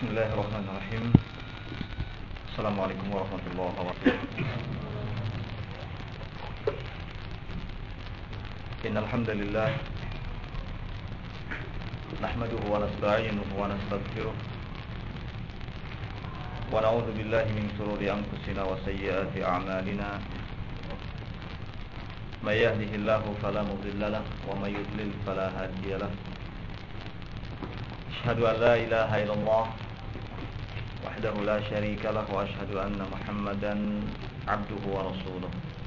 Bismillahirrahmanirrahim. Assalamualaikum warahmatullahi wabarakatuh. Innal hamdalillah nahmaduhu wa nasta'inuhu wa nastaghfiruh wa na'udzu billahi min shururi anfusina wa sayyiati a'malina. May yahdihillahu fala mudilla lahu wa may yudlil fala hadiya lahu. Asyhadu an la ilaha illallah wahdahu la syarika lahu wa asyhadu anna Muhammadan abduhu wa rasuluh.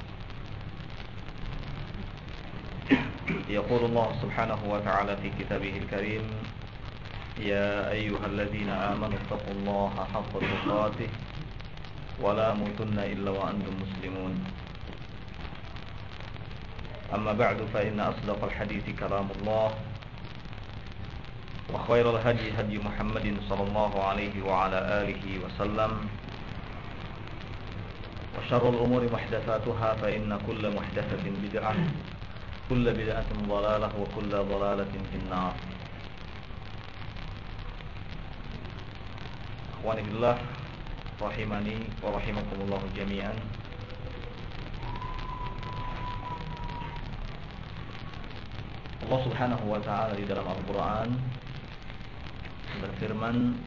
Yaqulu Allah subhanahu wa ta'ala fi kitabihil karim, ya ayyuhalladzina amanu taqullaha haqqa tuqatih wa la tamutunna illa wa antum muslimun. Amma ba'du, fa inna asdaqal hadithi kalamullah wa khairal hadi hadi Muhammadin sallallahu alaihi wa ala alihi wa sallam, wa syarrul umuri muhdatsatuha, fa inna kulla muhdatsatin bid'ah, kulla bid'atin dhalalah, wa kulla dhalalatin finnar. Akhwani billah, rahimani wa rahimakumullah jami'an. Allah subhanahu wa ta'ala di dalam Al-Quran berfirman,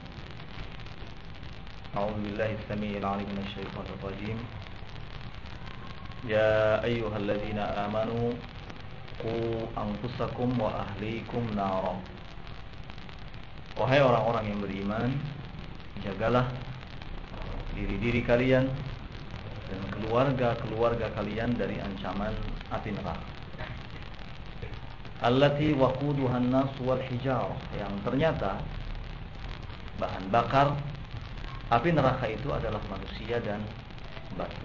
A'udzu billahi as-sami'il 'alim minasy syaithanir rajim. Ya ayyuhalladzina amanu qu anfusakum wa ahlikum nara. Wahai orang-orang yang beriman, jagalah diri-diri kalian dan keluarga-keluarga kalian dari ancaman api neraka. Allati waquduhan nas wal hijarah, yang ternyata bahan bakar api neraka itu adalah manusia dan batu.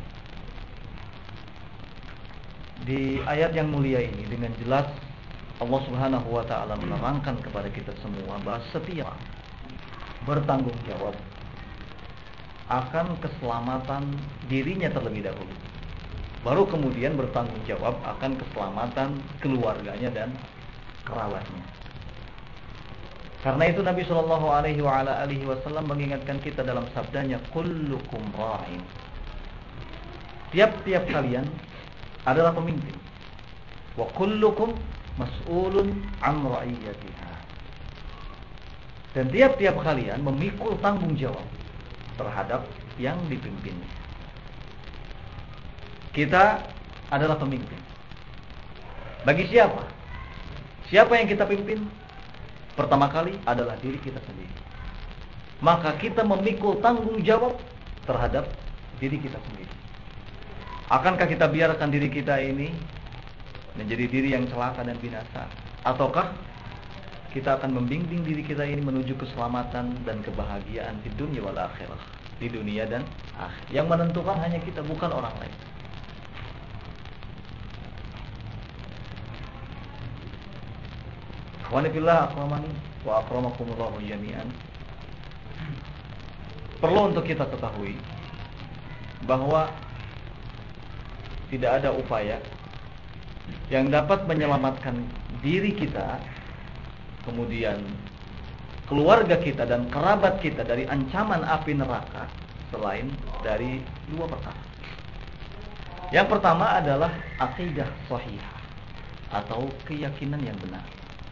Di ayat yang mulia ini dengan jelas Allah Subhanahu wa taala menerangkan kepada kita semua bahwa setiap bertanggung jawab akan keselamatan dirinya terlebih dahulu, baru kemudian bertanggung jawab akan keselamatan keluarganya dan kerabatnya. Karena itu Nabi Shallallahu Alaihi Wasallam mengingatkan kita dalam sabdanya, kullukum ra'in. Tiap-tiap kalian adalah pemimpin. Wa kullukum mas'ulun an ra'iyatiha. Dan tiap-tiap kalian memikul tanggung jawab terhadap yang dipimpinnya. Kita adalah pemimpin. Bagi siapa? Siapa yang kita pimpin? Pertama kali adalah diri kita sendiri. Maka kita memikul tanggung jawab terhadap diri kita sendiri. Akankah kita biarkan diri kita ini menjadi diri yang celaka dan binasa? Ataukah kita akan membimbing diri kita ini menuju keselamatan dan kebahagiaan di dunia wal akhirah, di dunia dan akhir. Yang menentukan hanya kita, bukan orang lain. Wa nafillah akramani wa akramakumullah jami'an. Perlu untuk kita ketahui bahwa tidak ada upaya yang dapat menyelamatkan diri kita, kemudian keluarga kita dan kerabat kita dari ancaman api neraka selain dari dua perkara. Yang pertama adalah aqidah shahihah atau keyakinan yang benar.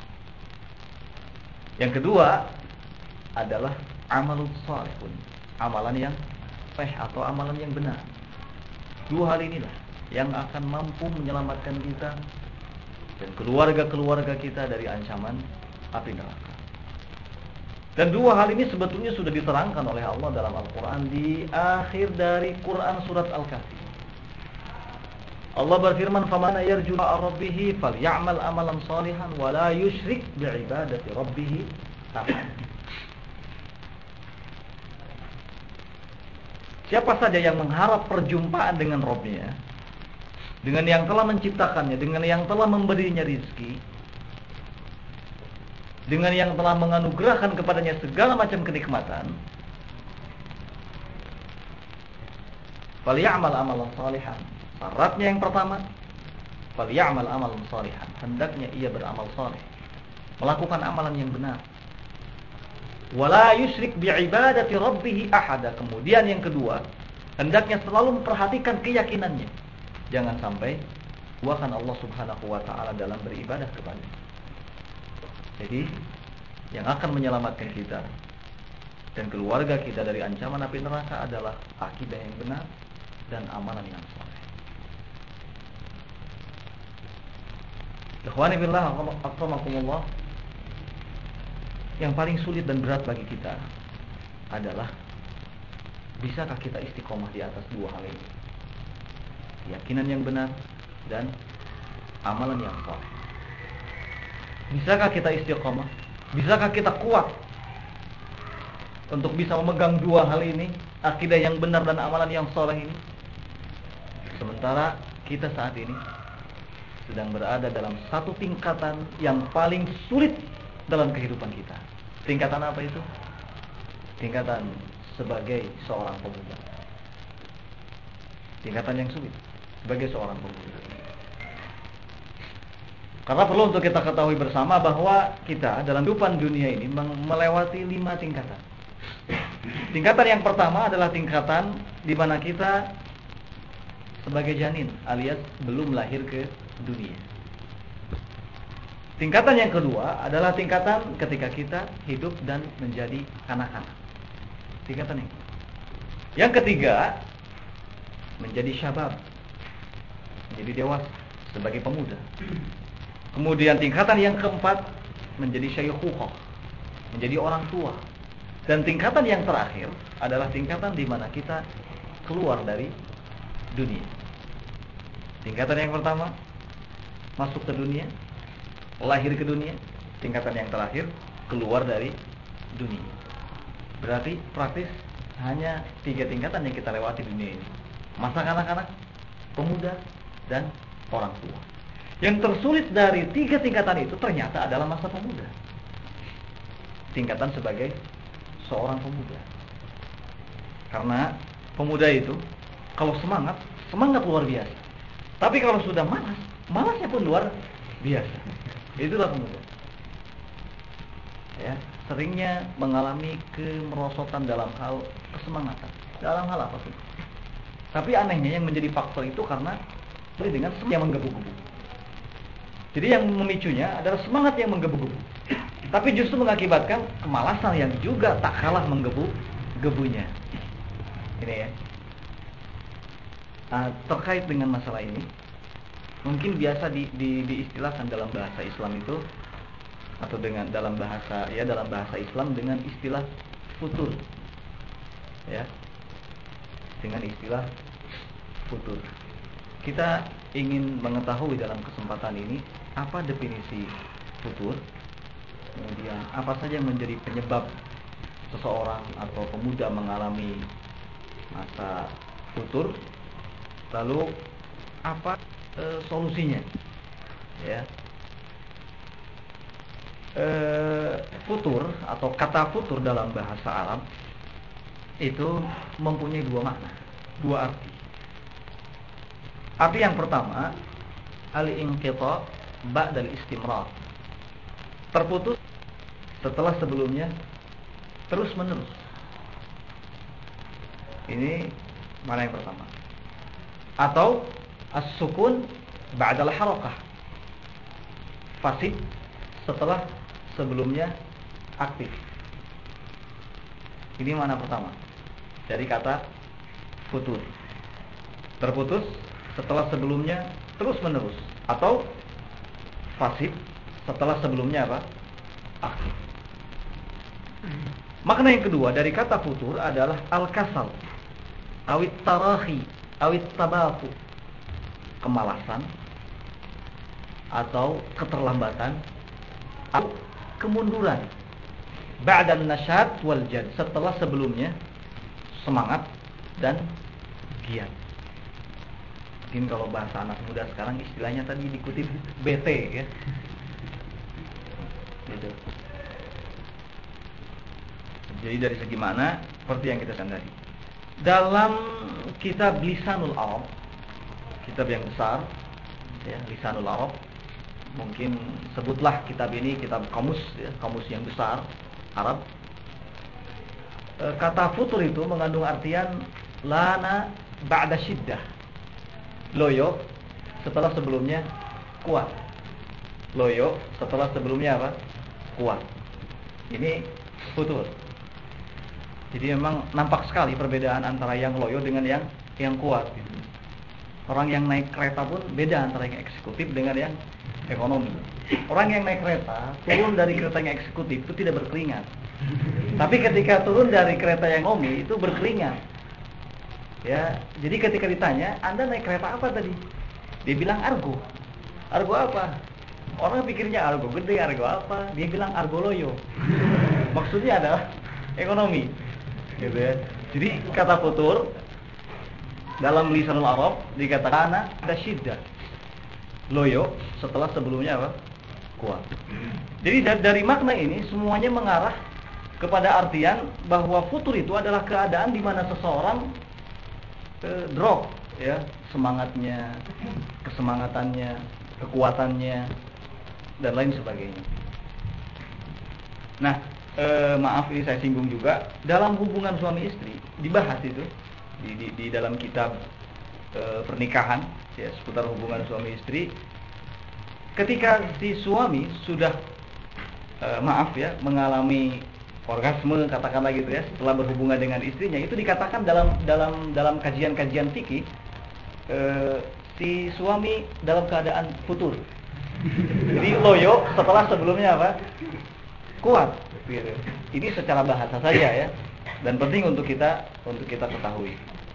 Yang kedua adalah amalus shalihun, amalan yang sahih atau amalan yang benar. Dua hal inilah yang akan mampu menyelamatkan kita dan keluarga-keluarga kita dari ancaman api neraka. Dan dua hal ini sebetulnya sudah diterangkan oleh Allah dalam Al-Quran di akhir dari Quran surat Al-Kahfi. Allah berfirman, "Faman yarju rabbih falyamal amalan shalihan wa la yusyrik bi'ibadati rabbih ahad." Siapa saja yang mengharap perjumpaan dengan Rabb-nya, dengan yang telah menciptakannya, dengan yang telah memberinya rizki, dengan yang telah menganugerahkan kepadanya segala macam kenikmatan, falyamal amalan shalihan. Syaratnya yang pertama, falyamal amalan shalihan. Hendaknya ia beramal saleh, melakukan amalan yang benar. Wala yusyrik bi'ibadati rabbih ahada. Kemudian yang kedua, hendaknya selalu memperhatikan keyakinannya. Jangan sampai duakan Allah Subhanahu wa taala dalam beribadah kepada. Jadi, yang akan menyelamatkan kita dan keluarga kita dari ancaman api neraka adalah akidah yang benar dan amalan yang saleh. Ikhwani billah, akramakumullah. Yang paling sulit dan berat bagi kita adalah bisakah kita istiqomah di atas dua hal ini? Keyakinan yang benar dan amalan yang saleh. Bisakah kita istiqomah? Bisakah kita kuat untuk bisa memegang dua hal ini, akidah yang benar dan amalan yang saleh ini? Sementara kita saat ini sedang berada dalam satu tingkatan yang paling sulit dalam kehidupan kita. Tingkatan apa itu? Tingkatan sebagai seorang pemuda. Tingkatan yang sulit sebagai seorang pemuda. Karena perlu untuk kita ketahui bersama bahwa kita dalam kehidupan dunia ini melewati 5 tingkatan. Tingkatan yang pertama adalah tingkatan di mana kita sebagai janin alias belum lahir ke dunia. Tingkatan yang kedua adalah tingkatan ketika kita hidup dan menjadi anak-anak. Tingkatan yang ketiga menjadi syabab, menjadi dewasa sebagai pemuda. Kemudian tingkatan yang keempat menjadi syaykhukah, menjadi orang tua. Dan tingkatan yang terakhir adalah tingkatan di mana kita keluar dari dunia. Tingkatan yang pertama masuk ke dunia, lahir ke dunia. Tingkatan yang terakhir keluar dari dunia. Berarti praktis hanya 3 tingkatan yang kita lewati di dunia ini. Masa kanak-kanak, pemuda, dan orang tua. Yang tersulit dari 3 tingkatan itu ternyata adalah masa pemuda. Tingkatan sebagai seorang pemuda. Karena pemuda itu kalau semangat luar biasa. Tapi kalau sudah malas, malasnya pun luar biasa. Itulah pemuda. Ya, seringnya mengalami kemerosotan dalam hal kesemangatan, dalam hal apa pun. Tapi anehnya yang menjadi faktor itu karena dengan semangat yang menggebu-gebu. Jadi yang memicunya adalah semangat yang menggebu-gebu. Tapi justru mengakibatkan kemalasan yang juga tak kalah menggebu-gebunya. Ini ya. Terkait dengan masalah ini, mungkin biasa diistilahkan dalam bahasa Islam itu, atau dalam bahasa Islam dengan istilah futur. Ya. Dengan istilah futur. Kita ingin mengetahui dalam kesempatan ini apa definisi futur, kemudian apa saja yang menjadi penyebab seseorang atau pemuda mengalami masa futur, lalu apa solusinya. Ya. Futur atau kata futur dalam bahasa Arab itu mempunyai 2 makna, 2 arti. Arti yang pertama, al-inqita' ba'dal istimrar. Terputus setelah sebelumnya terus menerus. Ini mana yang pertama. Atau as-sukun ba'dal harakah. Fasih setelah sebelumnya aktif. Ini mana pertama dari kata futur. Terputus setelah sebelumnya terus menerus, atau fasih setelah sebelumnya apa? Aktif. Makna yang kedua dari kata futur adalah al-kasal, awit tarahi, awit tabaku, kemalasan atau keterlambatan atau kemunduran ba'dan nasyat wal jad, setelah sebelumnya semangat dan giat. Mungkin kalau bahasa anak muda sekarang istilahnya tadi dikutip BT ya. Gitu. Jadi dari segi mana? Seperti yang kita tadi. Dalam kitab Lisanul Arab, kitab yang besar ya, Lisanul Arab, mungkin sebutlah kitab ini kitab kamus ya, kamus yang besar Arab. kata futur itu mengandung artian lana ba'da syiddah. Loyo setelah sebelumnya kuat. Loyo setelah sebelumnya apa? Kuat. Ini futur. Jadi memang nampak sekali perbedaan antara yang loyo dengan yang kuat gitu. Orang yang naik kereta pun beda antara yang eksekutif dengan yang ekonomi. Orang yang naik kereta turun dari kereta yang eksekutif itu tidak berkeringat. Tapi ketika turun dari kereta yang ekonomi itu berkeringat. Ya, jadi ketika ditanya, "Anda naik kereta apa tadi?" Dia bilang Argo. Argo apa? Orang pikirnya Argo gede, Argo apa? Dia bilang Argo loyo. Maksudnya adalah ekonomi. Gitu ya. Jadi kata futur dalam lisanul Arab dikatakan ada syiddah. Loyo setelah sebelumnya apa? Kuat. Jadi dari makna ini semuanya mengarah kepada artian bahwa futur itu adalah keadaan di mana seseorang drop ya, semangatnya, kesemangatannya, kekuatannya dan lain sebagainya. Nah, maaf ini saya singgung juga dalam hubungan suami istri dibahas itu di dalam kitab pernikahan ya, seputar hubungan suami istri. Ketika si suami sudah mengalami orgasme katakanlah gitu ya, setelah berhubungan dengan istrinya, itu dikatakan dalam kajian-kajian fikih si suami dalam keadaan futur. Jadi loyo setelah sebelumnya apa? Kuat gitu. Ini secara bahasa saja ya, dan penting untuk kita ketahui.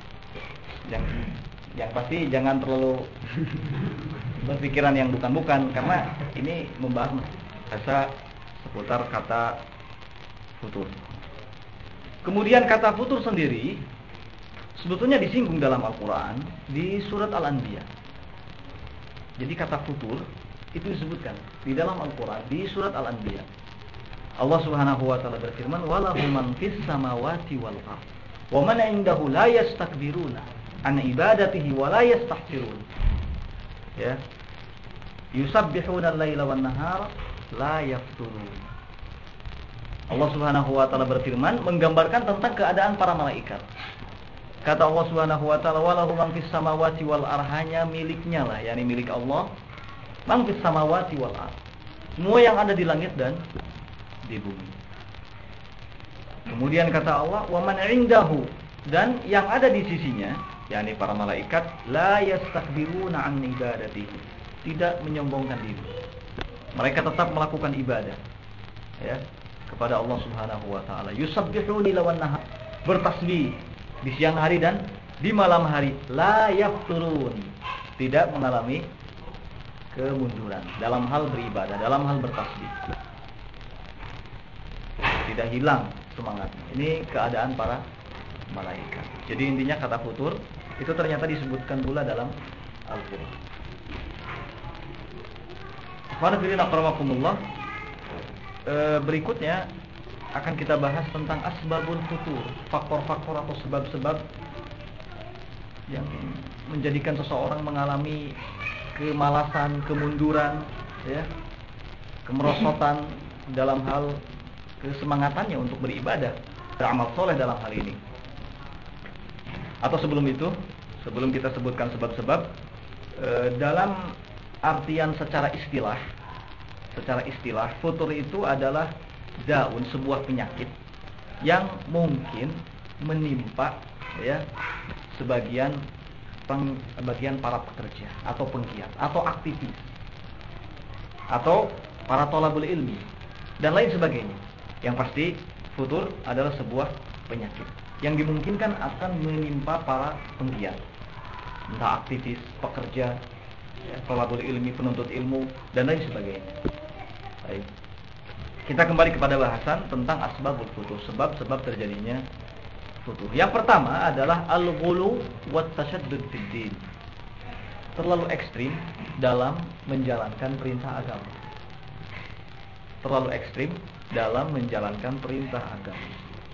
Yang pasti jangan terlalu berpikiran yang bukan-bukan, karena ini membahas bahasa seputar kata futur. Kemudian kata futur sendiri sebetulnya disinggung dalam Al-Quran di surat Al-Anbiya. Jadi kata futur itu disebutkan di dalam Al-Quran di surat Al-Anbiya. Allah Subhanahu wa taala berfirman, "Walahu man fis samawati wal ardh, wa man 'indahu la yastakbiruna an ibadatihi wa la yastahsirun." Ya. Yusabbihuna al-laila wan nahara la yafturun. Allah Subhanahu wa taala berfirman menggambarkan tentang keadaan para malaikat. Kata Allah Subhanahu wa taala, "Walahu man fis samawati wal ardh," hanya miliknya lah, yakni milik Allah, man fis samawati wal ardh. Semua yang ada di langit dan di bumi. Kemudian kata Allah, "Wa man 'indahu," dan yang ada di sisinya, yakni para malaikat, la yastakbiruna an ibadatihi, tidak menyombongkan diri. Mereka tetap melakukan ibadah ya kepada Allah Subhanahu wa taala. Yusabbihuna laila wan nahar, bertasbih di siang hari dan di malam hari. La yafturun, tidak mengalami kemunduran dalam hal beribadah, dalam hal bertasbih. Tidak hilang semangatnya. Ini keadaan para malaikat. Jadi intinya kata futur itu ternyata disebutkan pula dalam Al-Quran. Berikutnya akan kita bahas tentang asbabul futur, faktor-faktor atau sebab-sebab yang menjadikan seseorang mengalami kemalasan, kemunduran, ya, kemerosotan dalam hal kesemangatannya untuk beribadah, beramal soleh dalam hal ini. Atau sebelum itu, sebelum kita sebutkan sebab-sebab, dalam artian secara istilah, futur itu adalah daun, sebuah penyakit yang mungkin menimpa ya sebagian para pekerja atau penggiat atau aktivis atau para thalabul ilmi dan lain sebagainya. Yang pasti futur adalah sebuah penyakit yang dimungkinkan akan menimpa para penggiat, entah aktivis, pekerja, thalabul ilmi, penuntut ilmu dan lain sebagainya. Baik. Kita kembali kepada bahasan tentang asbabul futur, sebab-sebab terjadinya futur. Yang pertama adalah al-ghulu wat tashaddud fid din. Terlalu ekstrim dalam menjalankan perintah agama. Terlalu ekstrim dalam menjalankan perintah agama.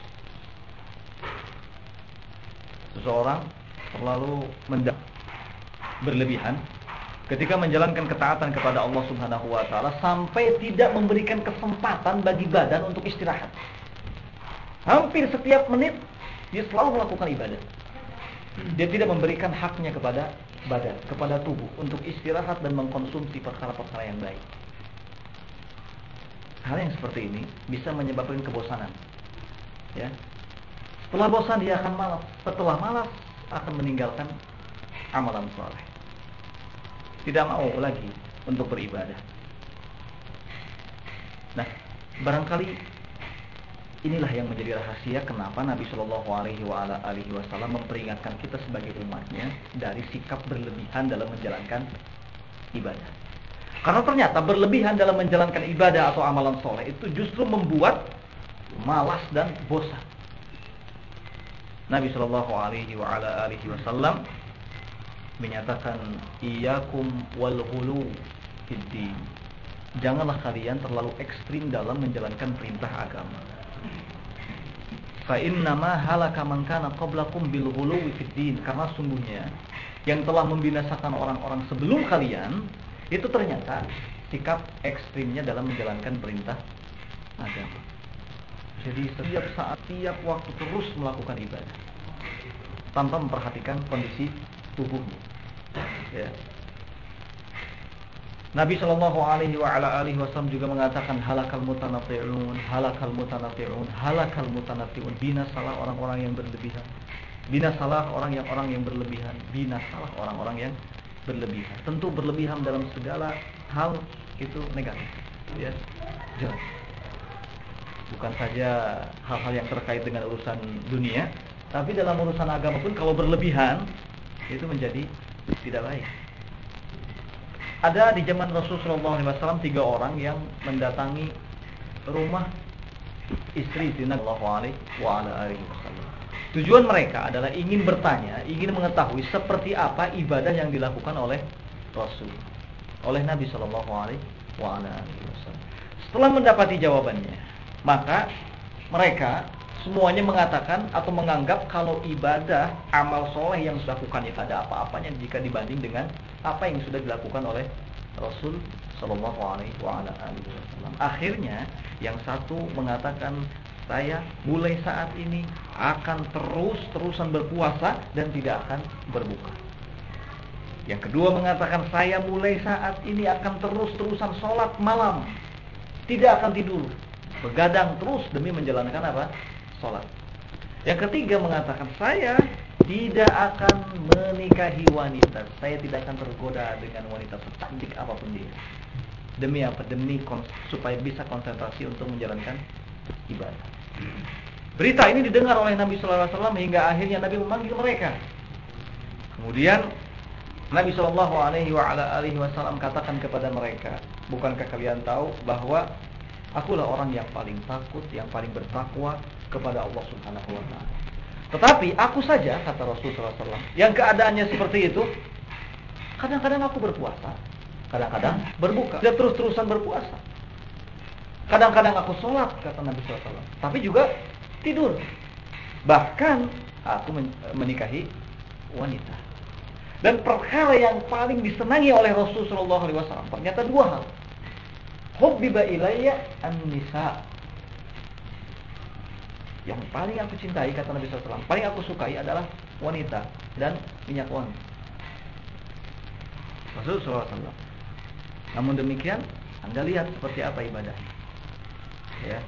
Seseorang terlalu berlebihan ketika menjalankan ketaatan kepada Allah Subhanahu wa taala sampai tidak memberikan kesempatan bagi badan untuk istirahat. Hampir setiap menit dia selalu melakukan ibadah. Dia tidak memberikan haknya kepada badan, kepada tubuh untuk istirahat dan mengkonsumsi perkara-perkara yang baik. Hal yang seperti ini bisa menyebabkan kebosanan. Ya. Setelah bosan dia akan malas. Setelah malas akan meninggalkan amalan saleh. Tidak mau lagi untuk beribadah. Nah, barangkali inilah yang menjadi rahasia kenapa Nabi Shallallahu Alaihi Wasallam memperingatkan kita sebagai umatnya dari sikap berlebihan dalam menjalankan ibadah. Karena ternyata berlebihan dalam menjalankan ibadah atau amalan soleh itu justru membuat malas dan bosan. Nabi Shallallahu Alaihi Wasallam menyatakan, "Iyyakum wal ghulu fid din." Janganlah kalian terlalu ekstrim dalam menjalankan perintah agama. Fa innama halaka man kana qablakum bil ghuluwi fid din. Karena sungguhnya yang telah membinasakan orang-orang sebelum kalian itu ternyata sikap ekstrimnya dalam menjalankan perintah agama. Jadi setiap saat, setiap waktu terus melakukan ibadah tanpa memperhatikan kondisi tubuhnya. Ya. Nabi Shallallahu Alaihi Wasallam juga mengatakan halakal mutanatti'un, halakal mutanatti'un, halakal mutanatti'un. Binasalah orang-orang yang berlebihan. Binasalah orang yang berlebihan. Binasalah orang-orang yang berlebihan. Tentu berlebihan dalam segala hal itu negatif. Ya, jelas. Bukan saja hal-hal yang terkait dengan urusan dunia, tapi dalam urusan agama pun kalau berlebihan itu menjadi tidak baik. Ada di zaman Rasulullah SAW 3 orang yang mendatangi rumah istri Nabi SAW. Tujuan mereka adalah ingin bertanya, ingin mengetahui seperti apa ibadah yang dilakukan oleh Rasul, oleh Nabi SAW. Setelah mendapati jawabannya, maka mereka semuanya mengatakan atau menganggap kalau ibadah, amal soleh yang dilakukan itu ada apa-apanya jika dibanding dengan apa yang sudah dilakukan oleh Rasul Sallallahu Alaihi Wasallam. Akhirnya yang satu mengatakan, saya mulai saat ini akan terus-terusan berpuasa dan tidak akan berbuka. Yang kedua mengatakan, saya mulai saat ini akan terus-terusan sholat malam, tidak akan tidur, begadang terus demi menjalankan apa? Sholat. Yang ketiga mengatakan, saya tidak akan menikahi wanita, saya tidak akan tergoda dengan wanita secantik apapun dia. Demi apa? Demi supaya bisa konsentrasi untuk menjalankan ibadah. Berita ini didengar oleh Nabi Sallallahu Alaihi Wasallam hingga akhirnya Nabi memanggil mereka. Kemudian Nabi Sallallahu Alaihi Wasallam katakan kepada mereka, bukankah kalian tahu bahwa akulah orang yang paling takut, yang paling bertakwa kepada Allah Subhanahu wa taala. Tetapi aku saja, kata Rasulullah SAW, yang keadaannya seperti itu, kadang-kadang aku berpuasa, kadang-kadang berbuka, tidak terus-terusan berpuasa. Kadang-kadang aku sholat, kata Nabi SAW, tapi juga tidur. Bahkan aku menikahi wanita. Dan perkara yang paling disenangi oleh Rasulullah SAW ternyata 2 hal. Hubbiba ilayya an-nisa. Yang paling aku cintai, kata Nabi SAW, paling aku sukai adalah wanita dan minyak wangi. Rasulullah SAW. Namun demikian, Anda lihat seperti apa ibadahnya. Ya.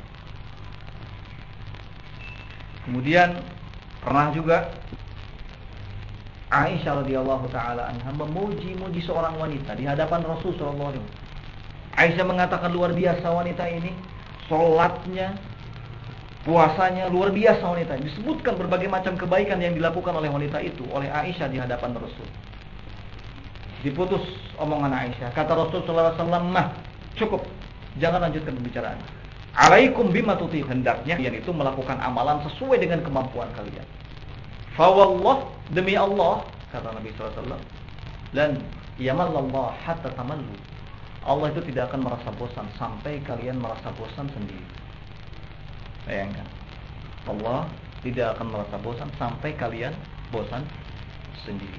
Kemudian pernah juga Aisyah radhiyallahu taala anha memuji-muji seorang wanita di hadapan Rasulullah SAW. Aisyah mengatakan, luar biasa wanita ini, sholatnya, puasanya luar biasa wanita ini. Disebutkan berbagai macam kebaikan yang dilakukan oleh wanita itu oleh Aisyah di hadapan Rasul. Diputus omongan Aisyah. Kata Rasulullah SAW, mah cukup, jangan lanjutkan pembicaraan. Alaikum bima tuti, hendaknya kalian itu melakukan amalan sesuai dengan kemampuan kalian. Fawallah, demi Allah, kata Nabi SAW, lan yamallallah hatta tamallu. Allah itu tidak akan merasa bosan sampai kalian merasa bosan sendiri. Bayangkan, Allah tidak akan merasa bosan sampai kalian bosan sendiri.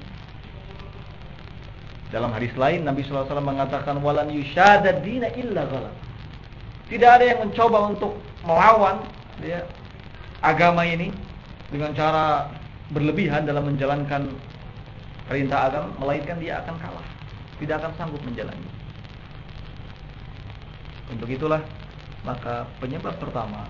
Dalam hadis lain Nabi SAW mengatakan, walan yushadad dina illa ghalab. Tidak ada yang mencoba untuk melawan agama ini dengan cara berlebihan dalam menjalankan perintah agama, melainkan dia akan kalah, tidak akan sanggup menjalani. Untuk itulah maka penyebab pertama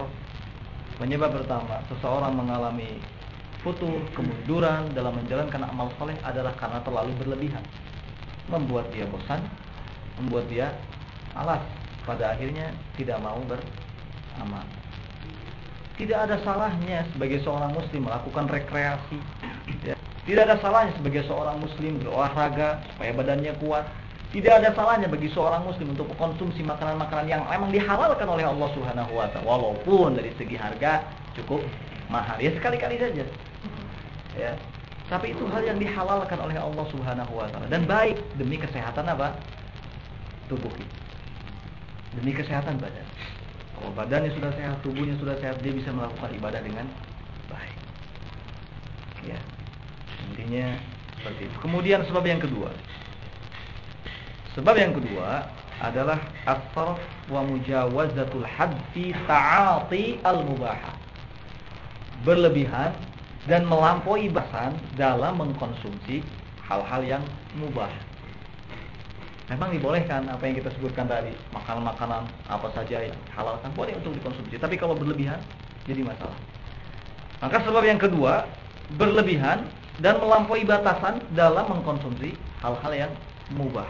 seseorang mengalami futur, kemunduran dalam menjalankan amal soleh adalah karena terlalu berlebihan, membuat dia bosan, membuat dia malas, pada akhirnya tidak mau beramal. Tidak ada salahnya sebagai seorang muslim melakukan rekreasi, ya. Tidak ada salahnya sebagai seorang muslim berolahraga supaya badannya kuat. Tidak ada salahnya bagi seorang muslim untuk mengkonsumsi makanan-makanan yang memang dihalalkan oleh Allah Subhanahu wa taala, walaupun dari segi harga cukup mahal. Ya sekali-kali saja. Ya. Tapi itu hal yang dihalalkan oleh Allah Subhanahu wa taala dan baik demi kesehatan apa? Tubuh kita. Demi kesehatan badan. Kalau badannya sudah sehat, tubuhnya sudah sehat, dia bisa melakukan ibadah dengan baik. Ya. Intinya seperti itu. Kemudian sebab yang kedua. Sebab yang kedua adalah as-sarf wa mujawazatul hadd fi ta'ati al-mubahah. Berlebihan dan melampaui batasan dalam mengkonsumsi hal-hal yang mubah. Memang dibolehkan apa yang kita sebutkan tadi, makanan-makanan apa saja yang halalkan boleh untuk dikonsumsi, tapi kalau berlebihan jadi masalah. Maka sebab yang kedua, berlebihan dan melampaui batasan dalam mengkonsumsi hal-hal yang mubah.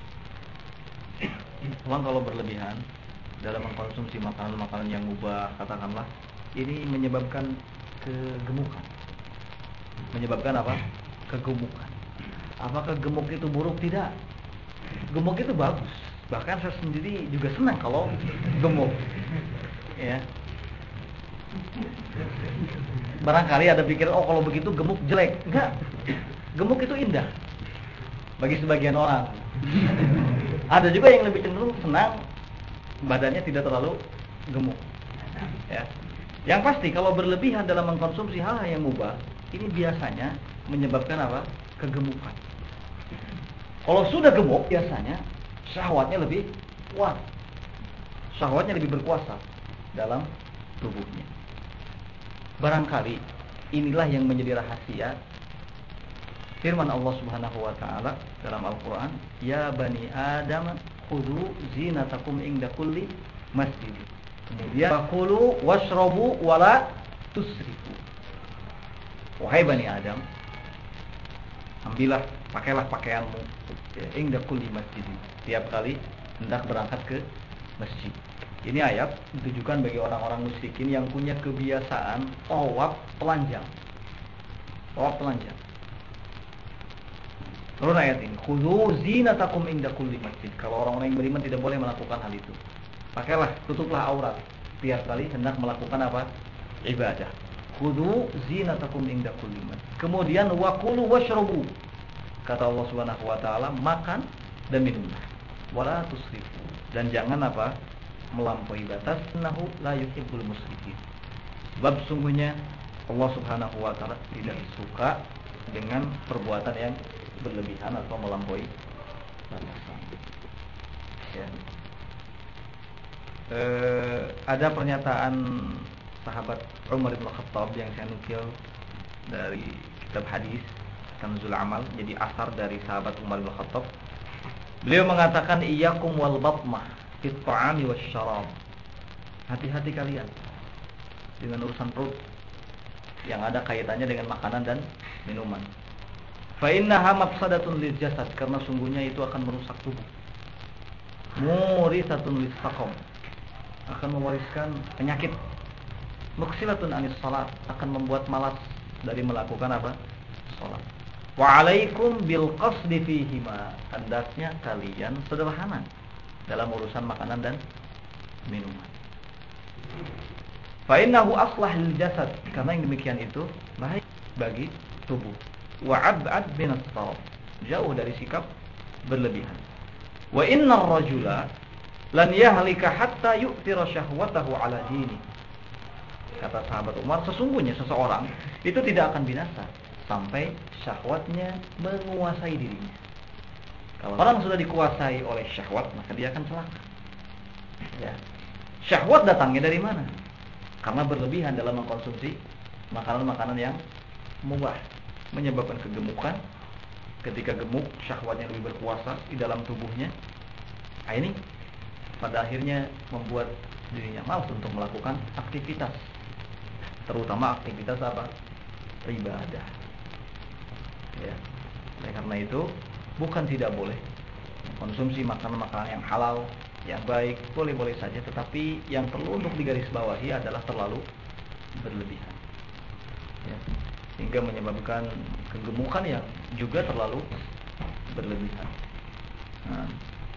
Memang kalau berlebihan dalam mengkonsumsi makanan-makanan yang mubah, katakanlah, ini menyebabkan kegemukan. Menyebabkan apa? Kegemukan. Apakah gemuk itu buruk? Tidak. Gemuk itu bagus. Bahkan saya sendiri juga senang kalau gemuk. Ya. Barangkali ada pikiran, oh kalau begitu gemuk jelek. Enggak. Gemuk itu indah bagi sebagian orang. Ada juga yang lebih cenderung senang badannya tidak terlalu gemuk. Ya. Yang pasti kalau berlebihan dalam mengkonsumsi hal yang mubah, ini biasanya menyebabkan apa? Kegemukan. Kalau sudah gemuk, biasanya syahwatnya lebih kuat. Syahwatnya lebih berkuasa dalam tubuhnya. Barangkali inilah yang menjadi rahasia firman Allah Subhanahu wa taala dalam Al-Qur'an, "Ya bani Adam, khudhu zinatakum inda kulli masjid." Kemudian, "Fakulu washrabu wala tusrifu." Wahai bani Adam, ambillah, pakailah pakaianmu inda kulli masjid. Tiap kali hendak berangkat ke masjid. Ini ayat ditujukan bagi orang-orang musyrikin yang punya kebiasaan tawaf telanjang. Tawaf telanjang. Turun ayat ini, khudhu zinatakum inda kulli masjid. Kalau orang-orang yang beriman tidak boleh melakukan hal itu. Pakailah, tutuplah aurat tiap kali hendak melakukan apa? Ibadah. Khudhu zinatakum inda kulli masjid. Kemudian wakulu washrabu. Kata Allah Subhanahu wa taala, makan dan minumlah. Wala tusrifu. Dan jangan apa? Melampaui batas. Innahu la yuhibbul musrifin. Sebab sungguhnya Allah Subhanahu wa taala tidak suka dengan perbuatan yang berlebihan atau melampaui batasan. Ya. Ada pernyataan sahabat Umar bin Khattab yang saya nukil dari kitab hadis Kanzul Amal, jadi asar dari sahabat Umar bin Khattab. Beliau mengatakan, iyyakum wal batmah fit ta'ami wasyarab. Hati-hati kalian dengan urusan perut yang ada kaitannya dengan makanan dan minuman. Fa innaha mafsadatun lil jasad, karena sungguhnya itu akan merusak tubuh. Murisatun lis saqam, akan mewariskan penyakit. Muksilatun anis salat, akan membuat malas dari melakukan apa? Salat. Wa alaikum bil qasdi fihima, hendaknya kalian sederhana dalam urusan makanan dan minuman. Fa innahu aslah lil jasad, karena yang demikian itu baik bagi tubuh. Wa ab'ad min as-sarf, jauh dari sikap berlebihan. Wa innar rajula lan yahlika hatta yu'thira syahwatahu ala dini. Kata sahabat Umar, sesungguhnya seseorang itu tidak akan binasa sampai syahwatnya menguasai dirinya. Kalau orang sudah dikuasai oleh syahwat, maka dia akan celaka. Ya. Syahwat datangnya dari mana? Karena berlebihan dalam mengkonsumsi makanan-makanan yang mubah menyebabkan kegemukan. Ketika gemuk, syahwatnya lebih berkuasa di dalam tubuhnya. Nah, ini pada akhirnya membuat dirinya malas untuk melakukan aktivitas, terutama aktivitas apa? Ibadah. Ya. Oleh karena itu, bukan tidak boleh konsumsi makanan-makanan yang halal, yang baik, boleh-boleh saja, tetapi yang perlu untuk digarisbawahi adalah terlalu berlebihan. Ya. Hingga menyebabkan kegemukan yang juga terlalu berlebihan. Nah,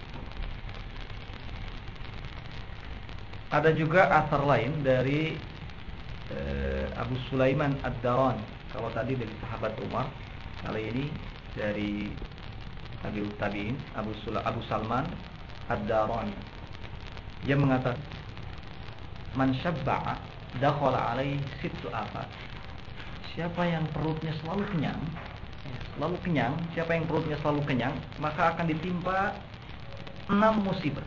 ada juga asar lain dari Abu Sulaiman Ad-Darani. Kalau tadi dari sahabat Umar, kali ini dari Tabi'in Abu Salman Ad-Darani. Dia mengatakan, "Man syabba'a dakhala alaihi sittu afat." Siapa yang perutnya selalu kenyang, siapa yang perutnya selalu kenyang, maka akan ditimpa 6 musibah.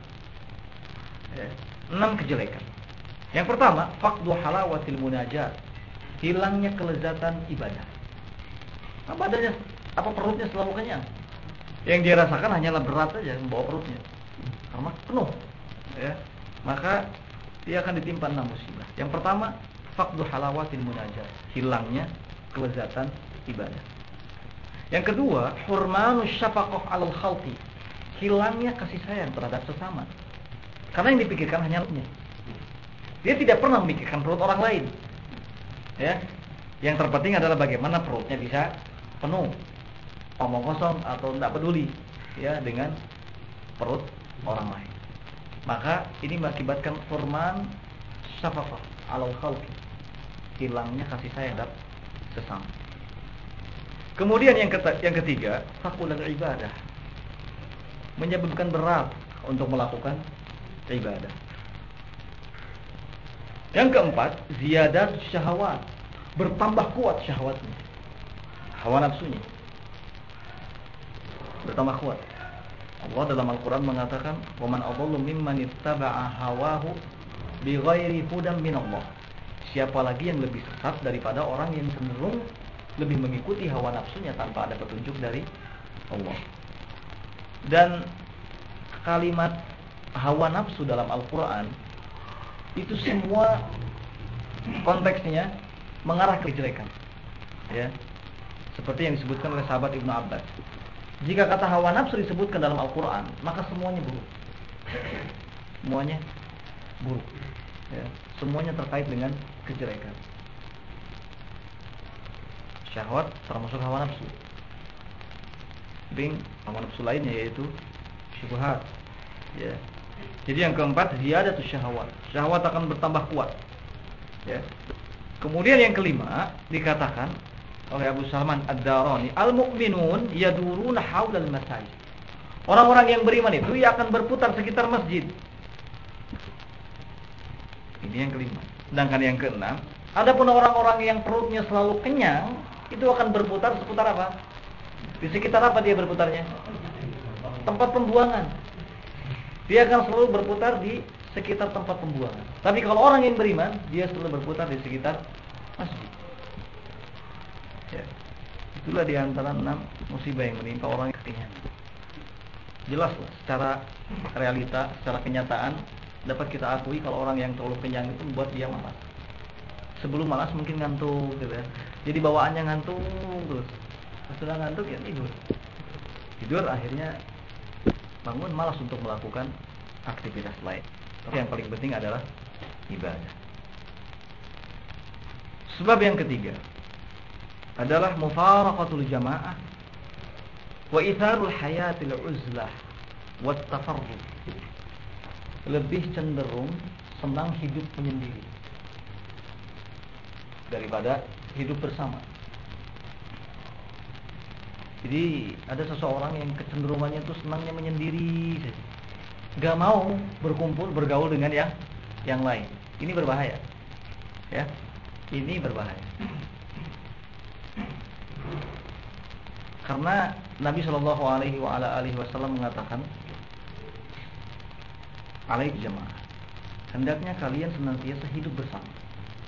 6 kejelekan. Yang pertama, faqdu halawatil munajat, hilangnya kelezatan ibadah. Perutnya selalu kenyang. Yang dia rasakan hanyalah berat saja membawa perutnya, karena penuh. Ya, maka dia akan ditimpa 6 musibah. Yang pertama, faqdu halawatil munajat, hilangnya kelezatan ibadah. Yang kedua, hurmanus syafaqah 'alal khalqi, hilangnya kasih sayang terhadap sesama. Karena yang dipikirkan hanya perutnya. Dia tidak pernah memikirkan perut orang lain. Ya. Yang terpenting adalah bagaimana perutnya bisa penuh, omong kosong atau tidak peduli ya dengan perut orang lain. Maka ini mengakibatkan hurman syafaqah 'alal khalqi, hilangnya kasih sayang terhadap sesama. Kemudian yang ketiga, faqul ibadah, menyebabkan berat untuk melakukan ibadah. Yang keempat, ziyadat syahwat, bertambah kuat syahwatnya, hawa nafsunya bertambah kuat. Allah dalam Al-Quran mengatakan, "Waman adallu mimman ittaba'a hawahu bighairi hudan minallah." Siapa lagi yang lebih sesat daripada orang yang cenderung lebih mengikuti hawa nafsunya tanpa ada petunjuk dari Allah. Dan kalimat hawa nafsu dalam Al-Quran itu semua konteksnya mengarah ke kejelekan. Ya. Seperti yang disebutkan oleh sahabat Ibnu Abbas. Jika kata hawa nafsu disebutkan dalam Al-Quran, maka semuanya buruk. Semuanya buruk. Ya. Semuanya terkait dengan kejelekan. Syahwat termasuk hawa nafsu. Dan hawa nafsu lainnya yaitu syubhat. Ya. Jadi yang keempat, ziyadatus syahwat. Syahwat akan bertambah kuat. Ya. Kemudian yang kelima dikatakan oleh Abu Salman Ad-Darani, al-mu'minun yaduruna haulal masajid. Orang-orang yang beriman itu ia akan berputar sekitar masjid. Ini yang kelima. Sedangkan yang keenam, adapun orang-orang yang perutnya selalu kenyang, itu akan berputar seputar apa? Di sekitar apa dia berputarnya? Tempat pembuangan. Dia akan selalu berputar di sekitar tempat pembuangan. Tapi kalau orang yang beriman, dia selalu berputar di sekitar masjid. Ya. Itulah di antara 6 musibah yang menimpa orang yang kenyang. Jelas secara realita, secara kenyataan dapat kita akui kalau orang yang terlalu kenyang itu membuat dia malas. Sebelum malas mungkin ngantuk gitu ya. Jadi bawaannya ngantuk terus. Setelah ngantuk ya tidur. Tidur akhirnya bangun malas untuk melakukan aktivitas lain. Tapi yang paling penting adalah ibadah. Sebab yang ketiga adalah mufaraqatul jamaah wa itharul hayatil uzlah wat tafarruq. Lebih cenderung senang hidup menyendiri daripada hidup bersama. Jadi ada seseorang yang kecenderungannya itu senangnya menyendiri saja. Gak mau berkumpul, bergaul dengan yang lain. Ini berbahaya. Ya. Ini berbahaya. Karena Nabi Shallallahu alaihi wasallam mengatakan, "Alaik jamaah." Hendaknya kalian senantiasa hidup bersama.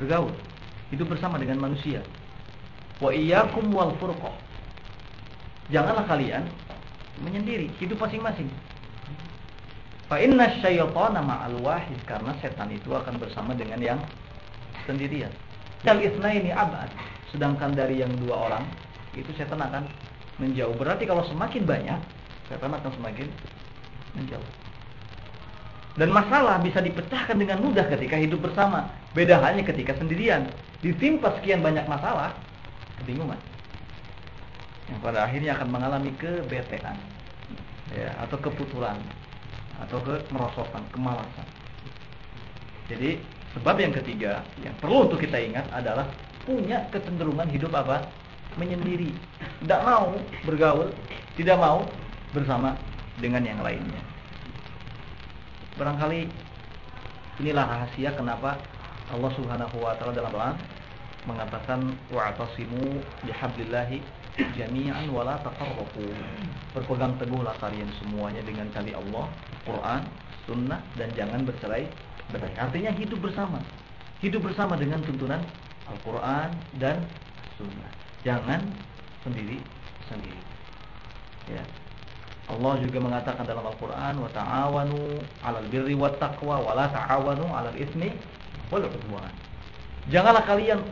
bergaul, hidup bersama dengan manusia. Wa iyyakum wal furqah. Janganlah kalian menyendiri, hidup masing-masing. Fa inna syaitana ma'al wahid, karena setan itu akan bersama dengan yang sendirian. Dal itsnaini abad, sedangkan dari yang dua orang itu setan akan menjauh. Berarti kalau semakin banyak, setan akan semakin menjauh. Dan masalah bisa dipecahkan dengan mudah ketika hidup bersama. Beda halnya ketika sendirian, ditimpa sekian banyak masalah, kebingungan, yang pada akhirnya akan mengalami kebetean, ya, atau keputulan, atau kemerosotan, kemalasan. Jadi sebab yang ketiga yang perlu untuk kita ingat adalah punya kecenderungan hidup apa? Menyendiri, tidak mau bergaul, tidak mau bersama dengan yang lainnya. Barangkali inilah rahasia kenapa Allah Subhanahu wa taala dalam Al-Qur'an mengatakan wa'tasimu bihablillahi jami'an wa la tafarraqu. Berpegang teguhlah kalian semuanya dengan tali Allah, Quran, sunnah, dan jangan bercerai-berai. Artinya hidup bersama. Hidup bersama dengan tuntunan Al-Quran dan sunnah. Jangan sendiri-sendiri. Ya. Allah juga mengatakan dalam Al-Quran, wa ta'awanu 'alal birri wat taqwa wa la ta'awanu 'alal itsmi wal 'udwan. Janganlah kalian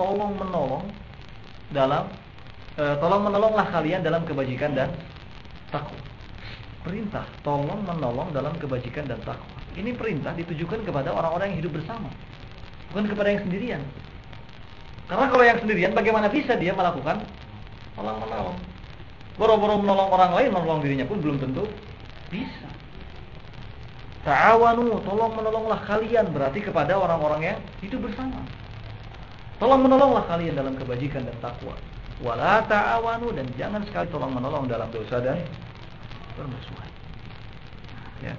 tolong-menolonglah kalian dalam kebajikan dan takwa. Perintah tolong menolong dalam kebajikan dan takwa. Ini perintah ditujukan kepada orang-orang yang hidup bersama, bukan kepada yang sendirian. Karena kalau yang sendirian, bagaimana bisa dia melakukan tolong-menolong? Boro-boro menolong orang lain, menolong dirinya pun belum tentu bisa. Ta'awanu, tolong menolonglah kalian, berarti kepada orang-orang yang hidup bersama. Tolong menolonglah kalian dalam kebajikan dan takwa. Wala ta'awanu, dan jangan sekali tolong menolong dalam dosa dan permusuhan. Ya.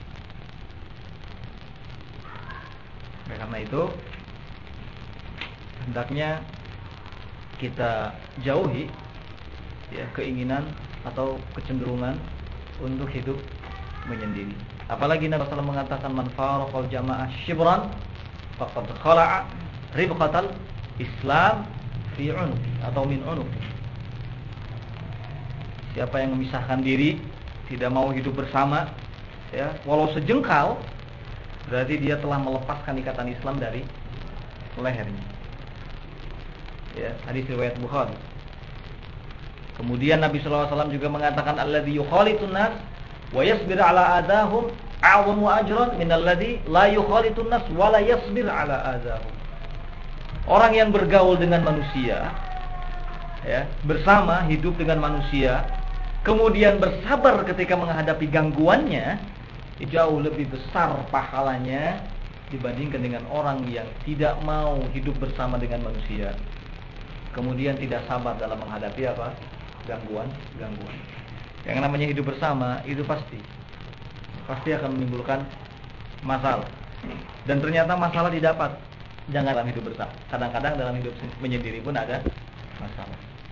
Karena itu hendaknya kita jauhi, ya, keinginan atau kecenderungan untuk hidup menyendiri. Apalagi Nabi SAW mengatakan man faraqal jamaah shibran faqad khala'a ribqatal Islam fi unuqi atau min unuqi. Siapa yang memisahkan diri, tidak mau hidup bersama, ya, walau sejengkal, berarti dia telah melepaskan ikatan Islam dari lehernya. Ya, hadis riwayat Bukhari. Kemudian Nabi SAW juga mengatakan alladzi yukhalitun nas wa yasbir ala adahum a'zamu ajran min alladzi la yukhalitun nas wa la yasbir ala adahum. Orang yang bergaul dengan manusia, ya, bersama hidup dengan manusia, kemudian bersabar ketika menghadapi gangguannya, jauh lebih besar pahalanya dibandingkan dengan orang yang tidak mau hidup bersama dengan manusia, kemudian tidak sabar dalam menghadapi apa? Gangguan. Yang namanya hidup bersama itu pasti akan menimbulkan masalah. Dan ternyata masalah didapat jangan dalam hidup bersama. Kadang-kadang dalam hidup menyendiri pun ada masalah.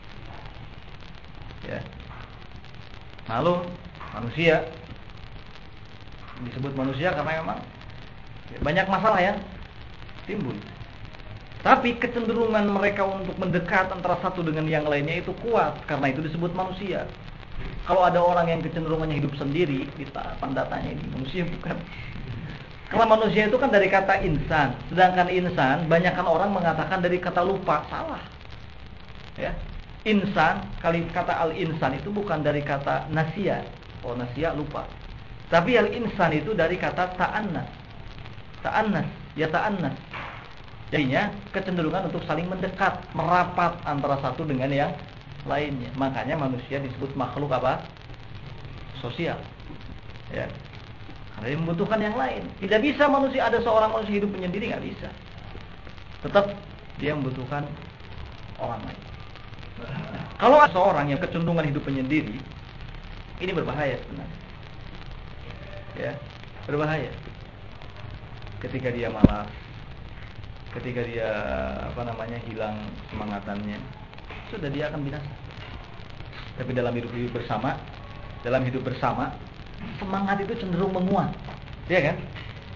Ya. Lalu manusia disebut manusia karena memang banyak masalah yang timbul. Tapi kecenderungan mereka untuk mendekat antara satu dengan yang lainnya itu kuat, karena itu disebut manusia. Kalau ada orang yang kecenderungannya hidup sendiri, tanda-tandanya ini manusia bukan. Karena manusia itu kan dari kata insan, sedangkan insan banyakkan orang mengatakan dari kata lupa, salah. Ya. Insan, kata al-insan itu bukan dari kata nasia. Oh, nasia lupa. Tapi al-insan itu dari kata ta'annas. Ta'annas. Jadinya kecenderungan untuk saling mendekat, merapat antara satu dengan yang lainnya. Makanya manusia disebut makhluk apa? Sosial. Ya. Karena dia membutuhkan yang lain. Tidak bisa ada seorang manusia hidup menyendiri, nggak bisa. Tetap dia membutuhkan orang lain. Kalau ada seorang yang kecenderungan hidup menyendiri, ini berbahaya sebenarnya. Ya, berbahaya. Ketika dia malas, ketika dia hilang semangatannya, sudah dia akan binasa. Tapi dalam hidup bersama, semangat itu cenderung menguat, ya kan?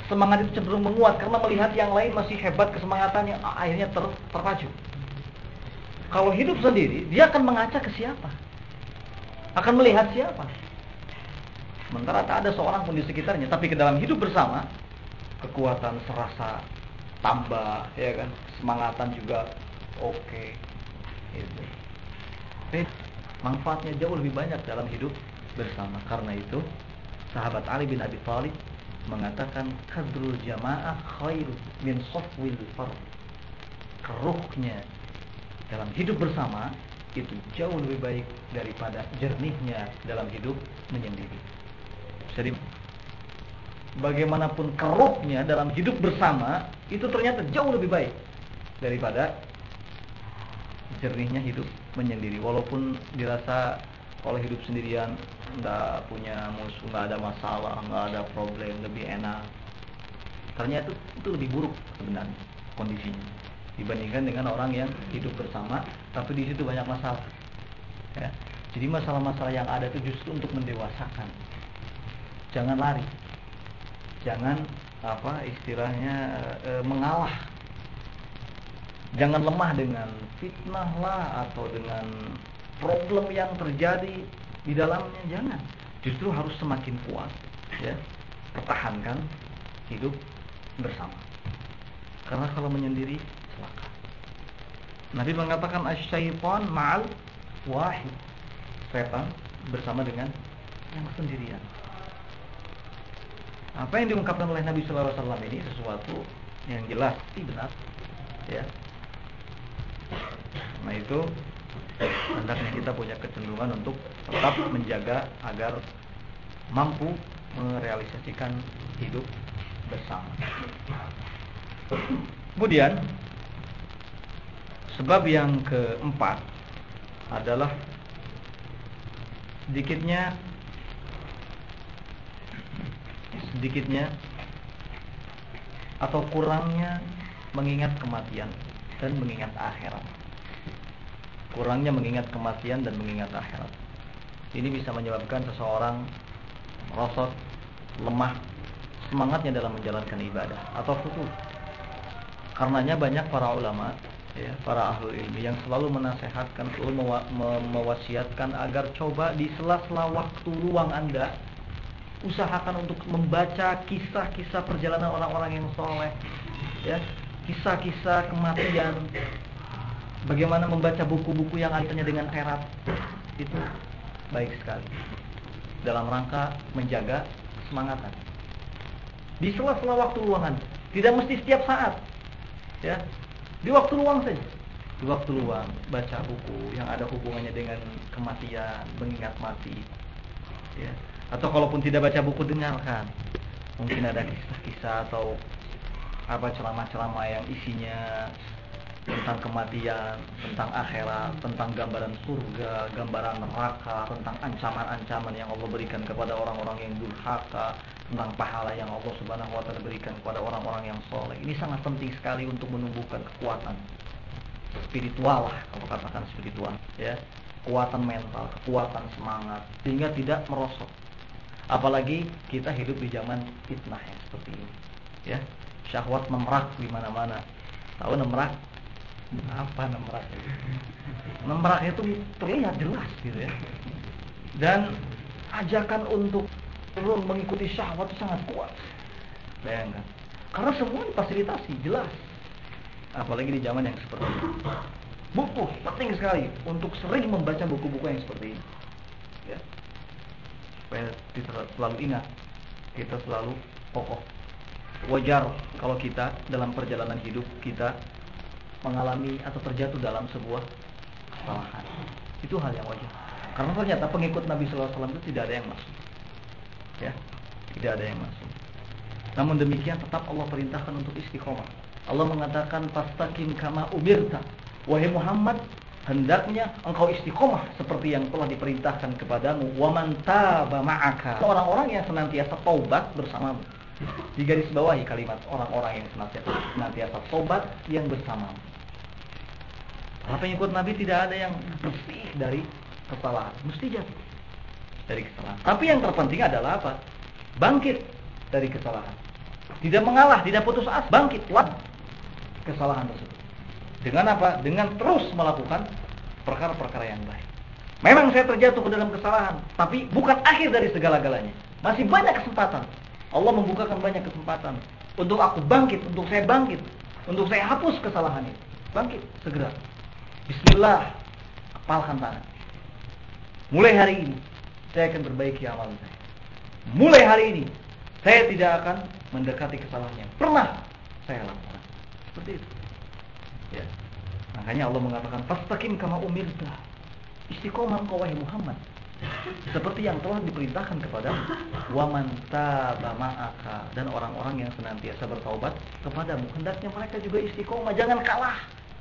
semangat itu cenderung menguat karena melihat yang lain masih hebat kesemangatannya, akhirnya terpacu. Kalau hidup sendiri, dia akan mengaca ke siapa? Akan melihat siapa? Sementara tak ada seorang pun di sekitarnya. Tapi ke dalam hidup bersama, kekuatan serasa tambah, ya kan? Semangatan juga oke. Gitu. Manfaatnya jauh lebih banyak dalam hidup bersama. Karena itu, sahabat Ali bin Abi Thalib mengatakan kadrul jamaah khairu min safwil fard. Keruhnya dalam hidup bersama itu jauh lebih baik daripada jernihnya dalam hidup menyendiri. Jadi bagaimanapun keruhnya dalam hidup bersama itu ternyata jauh lebih baik daripada jernihnya hidup menyendiri. Walaupun dirasa kalau hidup sendirian nggak punya musuh, nggak ada masalah, nggak ada problem, lebih enak. Ternyata itu lebih buruk sebenarnya kondisinya dibandingkan dengan orang yang hidup bersama tapi di situ banyak masalah. Ya. Jadi masalah-masalah yang ada itu justru untuk mendewasakan. Jangan lari, jangan mengalah, jangan lemah dengan fitnah lah atau dengan problem yang terjadi di dalamnya. Jangan, justru harus semakin kuat, ya, pertahankan hidup bersama. Karena kalau menyendiri celaka. Nabi mengatakan asy-syaitan ma'al wahid. Setan bersama dengan yang sendirian. Apa yang diungkapkan oleh Nabi sallallahu alaihi wasallam ini sesuatu yang jelas, benar, ya. Nah itu hendaknya kita punya kecenderungan untuk tetap menjaga agar mampu merealisasikan hidup bersama. Kemudian sebab yang keempat adalah sedikitnya atau kurangnya mengingat kematian dan mengingat akhirat. Kurangnya mengingat kematian dan mengingat akhirat. Ini bisa menyebabkan seseorang merosot, lemah semangatnya dalam menjalankan ibadah atau futur. Karenanya banyak para ulama, ya, para ahli ilmu yang selalu menasehatkan, selalu mewasiatkan agar coba di sela-sela waktu luang Anda usahakan untuk membaca kisah-kisah perjalanan orang-orang yang soleh, ya, kisah-kisah kematian. Bagaimana membaca buku-buku yang kaitannya dengan akhirat, itu baik sekali dalam rangka menjaga kesemangatan di sela-sela waktu luang Anda. Tidak mesti setiap saat, ya, di waktu luang saja. Di waktu luang baca buku yang ada hubungannya dengan kematian, mengingat mati, ya. Atau kalaupun tidak baca buku, dengarkan. Mungkin ada kisah-kisah atau ceramah-ceramah yang isinya tentang kematian, tentang akhirat, tentang gambaran surga, gambaran neraka, tentang ancaman-ancaman yang Allah berikan kepada orang-orang yang durhaka, tentang pahala yang Allah Subhanahu wa taala berikan kepada orang-orang yang soleh. Ini sangat penting sekali untuk menumbuhkan kekuatan spiritual lah, kalau katakan spiritual, ya, kekuatan mental, kekuatan semangat, sehingga tidak merosot. Apalagi kita hidup di zaman fitnah yang seperti ini, ya, syahwat memerak di mana-mana. Tahu memerak? Apa memerak? Memerak itu terlihat jelas, gitu ya. Dan ajakan untuk terus mengikuti syahwat itu sangat kuat. Bayangkan, karena semua difasilitasi, jelas. Apalagi di zaman yang seperti ini. Buku penting sekali untuk sering membaca buku-buku yang seperti ini, ya. Supaya kita selalu ingat, kita selalu kokoh. Wajar kalau kita dalam perjalanan hidup kita mengalami atau terjatuh dalam sebuah kesalahan. Itu hal yang wajar. Karena ternyata pengikut Nabi sallallahu alaihi wasallam itu tidak ada yang masuk, ya, tidak ada yang masuk. Namun demikian tetap Allah perintahkan untuk istiqomah. Allah mengatakan fastaqim kama umirta. Wahai Muhammad, hendaknya engkau istiqomah seperti yang telah diperintahkan kepadamu. Wa man taba ma'aka. Orang-orang yang senantiasa taubat bersamamu. Digarisbawahi kalimat orang-orang yang senantiasa taubat yang bersamamu. Para pengikut Nabi tidak ada yang bersih dari kesalahan, mesti jatuh dari kesalahan. Tapi yang terpenting adalah apa? Bangkit dari kesalahan. Tidak mengalah, tidak putus asa, bangkit lawan kesalahan tersebut. Dengan apa? Dengan terus melakukan perkara-perkara yang baik. Memang saya terjatuh ke dalam kesalahan, tapi bukan akhir dari segala-galanya. Masih banyak kesempatan. Allah membukakan banyak kesempatan untuk aku bangkit, untuk saya bangkit, untuk saya hapus kesalahan itu. Bangkit segera. Bismillah, kepalkan tangan. Mulai hari ini saya akan perbaiki amalan saya. Mulai hari ini saya tidak akan mendekati kesalahan yang pernah saya lakukan. Seperti itu. Ya. Makanya Allah mengatakan fastaqim kama umirta. Istiqomah engkau wahai Muhammad seperti yang telah diperintahkan kepada waman taba ma'aka, dan orang-orang yang senantiasa bertaubat kepadamu. Hendaknya mereka juga istiqomah, jangan kalah.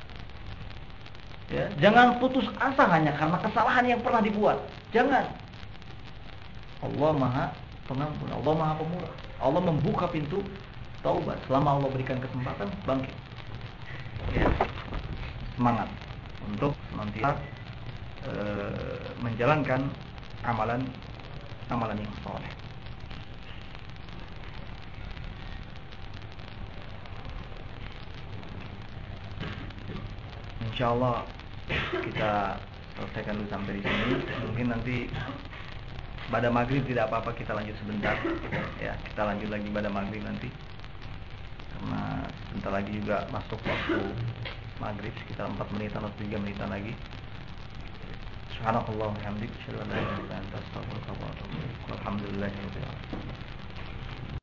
Ya, jangan putus asa hanya karena kesalahan yang pernah dibuat. Jangan. Allah Maha Pengampun, Allah Maha Pemurah. Allah membuka pintu taubat selama Allah berikan kesempatan, bangkit. Ya. Semangat untuk senantiasa menjalankan amalan yang saleh. Insyaallah kita selesaikan dulu sampai di sini. Mungkin nanti pada maghrib tidak apa-apa, kita lanjut sebentar. Ya, kita lanjut lagi pada maghrib nanti. Karena sebentar lagi juga masuk waktu maghrib, sekitar 4 menitan atau 3 menitan lagi. Subhanallah wa bihamdihi, asyhadu an la ilaha illa anta, astaghfiruka wa atubu ilaik. Walhamdulillahirabbil alamin.